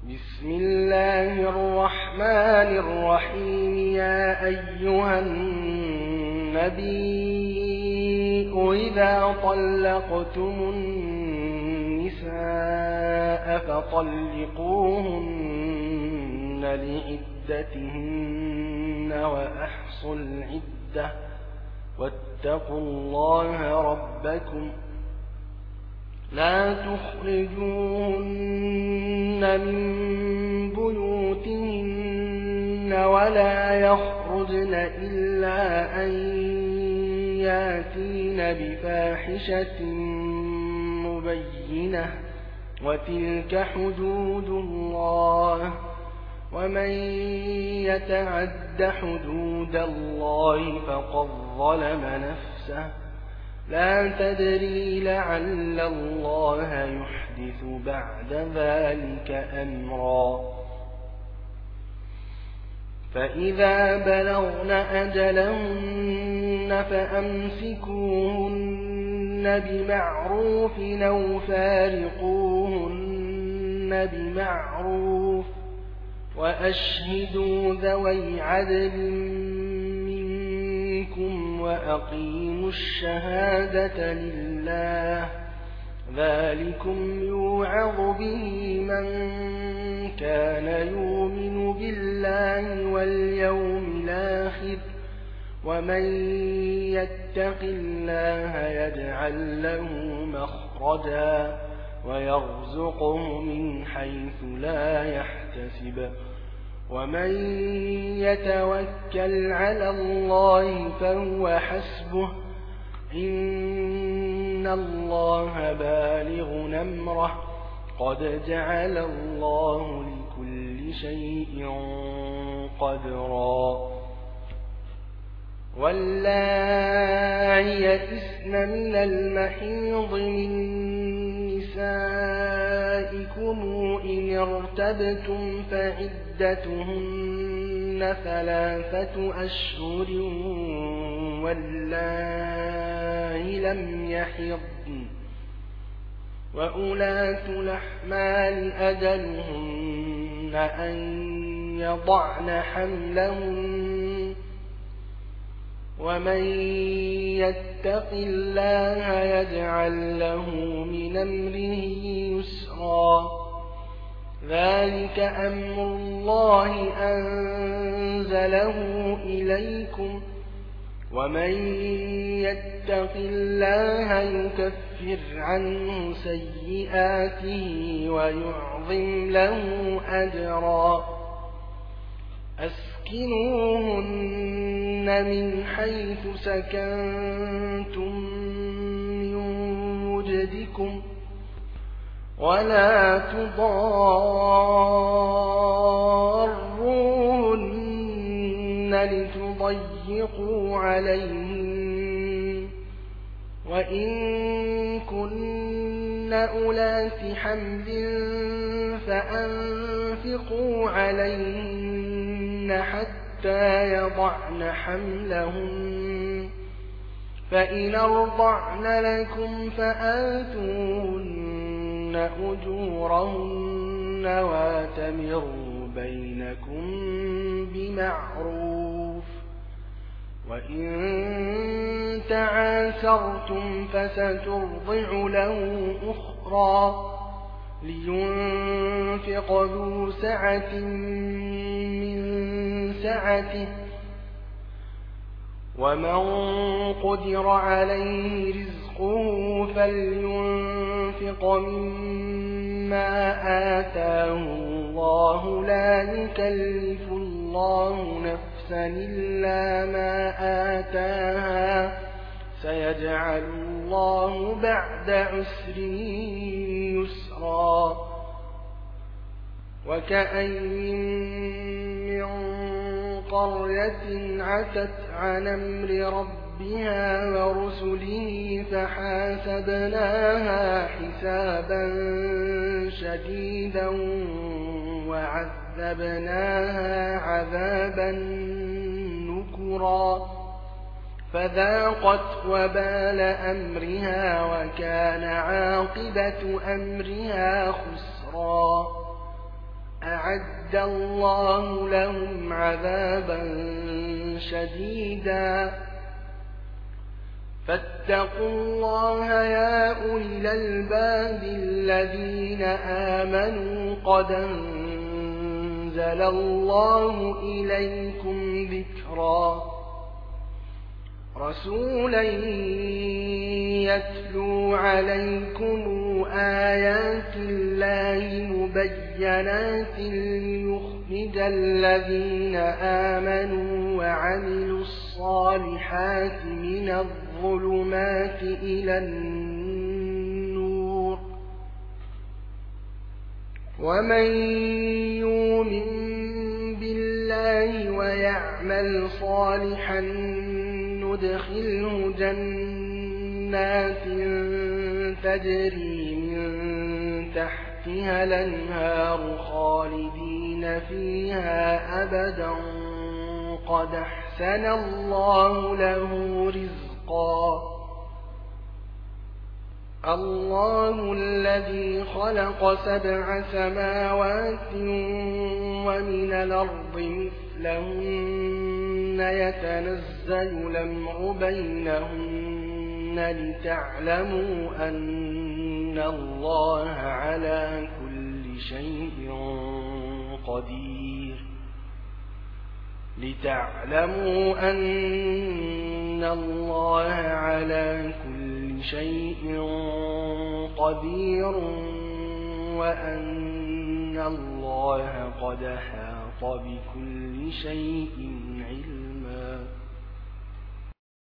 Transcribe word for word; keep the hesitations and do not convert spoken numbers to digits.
بسم الله الرحمن الرحيم. يا أيها النبي إذا طلقتم النساء فطلقوهن لعدتهن وأحصوا العدة واتقوا الله ربكم لا تخرجوهن من بيوتهن ولا يخرجن إلا أن ياتين بفاحشة مبينة وتلك حدود الله ومن يتعد حدود الله فقد ظلم نفسه لا تدري لعل الله يحدث بعد ذلك أمرا. فإذا بلغن أجلهن فأمسكوهن بمعروف أو فارقوهن بمعروف وأشهدوا ذوي عدل منكم وأقيموا الشهادة لله ذلكم يوعظ به من كان يؤمن بالله واليوم الآخر ومن يتق الله يجعل له مخرجا ويرزقه من حيث لا يحتسب ومن يتوكل على الله فهو حسبه إن الله بالغ أمره قد جعل الله لكل شيء قدرا. واللائي يئسن من المحيض من نسائكم إن ارتبتم فعدتهن ثلاثة أشهر واللائي لم يحضن وأولاة الأحمال أجلهن أن يضعن حملهن ومن يتق الله يجعل له من أمره يسرا ذلك أمر الله أنزله إليكم ومن يتق الله يكفر عنه سيئاته ويعظم له أجرا. أسكنوهن من حيث سكنتم من وجدكم ولا تضاروهن لتضيقوا عليهن وإن كن أولات حمل فأنفقوا عليهن حتى يضعن حملهن فإن أرضعن لكم فآتوهن أجورهن واتمروا بينكم بمعروف وإن تعاسرتم فسترضع له أخرى لينفق ذو سعة من سعته ومن قدر عليه رزقه فلينفق مما آتاه الله لا يكلف الله نفسا إلا ما آتاها سيجعل الله بعد عسر يسرا. وكأين من قرية عتت عن أمر ربها ورسله فحاسبناها حسابا شديدا وعذبناها عذابا نكرا فذاقت وبال أمرها وكان عاقبة أمرها خسرا. أعد الله لهم عذابا شديدا فاتقوا الله يا أولي الألباب الذين آمنوا قد أنزل الله إليكم ذكرا رسولا يتلو عليكم آيات الله مبينات ليخرج الذين آمنوا وعملوا الصالحات من الظلمات إلى النور ومن يؤمن بالله ويعمل صالحا ندخله جنات تجري من تحتها الأنهار خالدين فيها أبدا قد أحسن الله له رزقا الله الذي خلق سبع سماوات ومن الأرض مثلهن يتنزل الأمر بينهن لتعلموا أن الله على كل شيء قدير لتعلموا أن الله على كل شيء قدير وأن الله قد أحاط بكل شيء علما